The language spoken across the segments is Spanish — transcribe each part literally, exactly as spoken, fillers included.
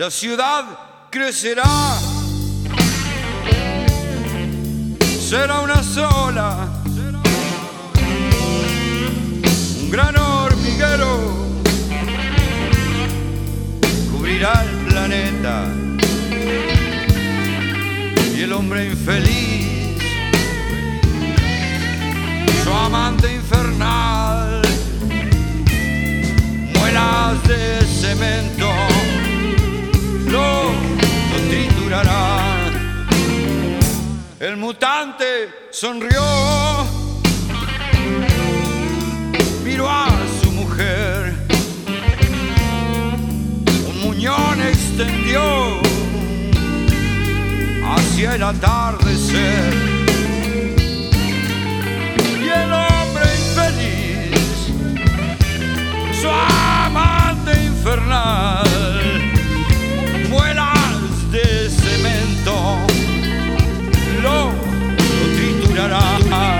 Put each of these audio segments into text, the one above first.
La ciudad crecerá, será una sola, un gran hormiguero cubrirá el planeta y el hombre infeliz, su amante infernal, muelas de cemento lo, lo triturará. El mutante sonrió, miró a su mujer, un muñón extendió hacia el atardecer, y el hombre infeliz, su amante infernal, muelas de cemento lo, lo triturará.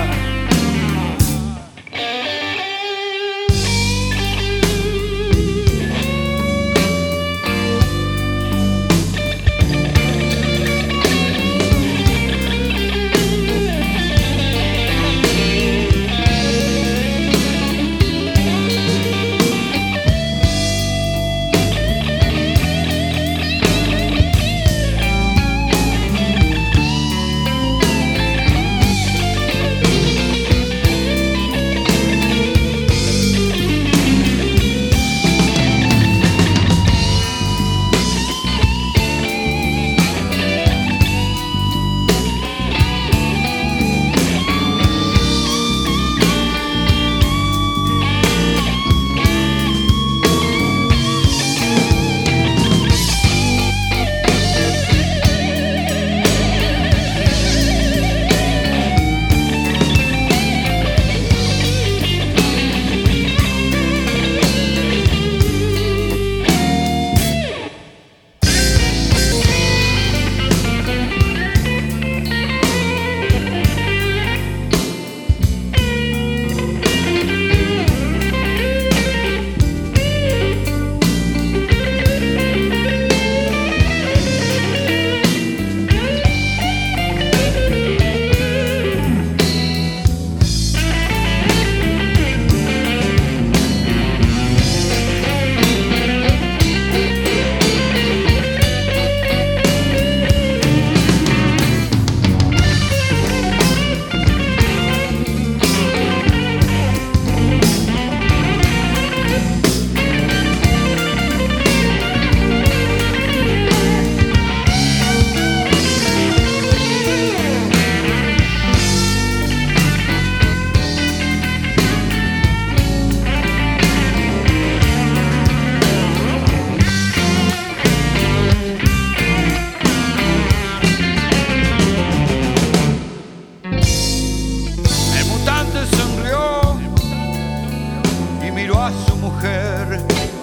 A su mujer,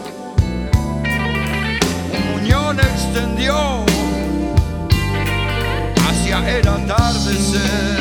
un muñón extendió hacia el atardecer.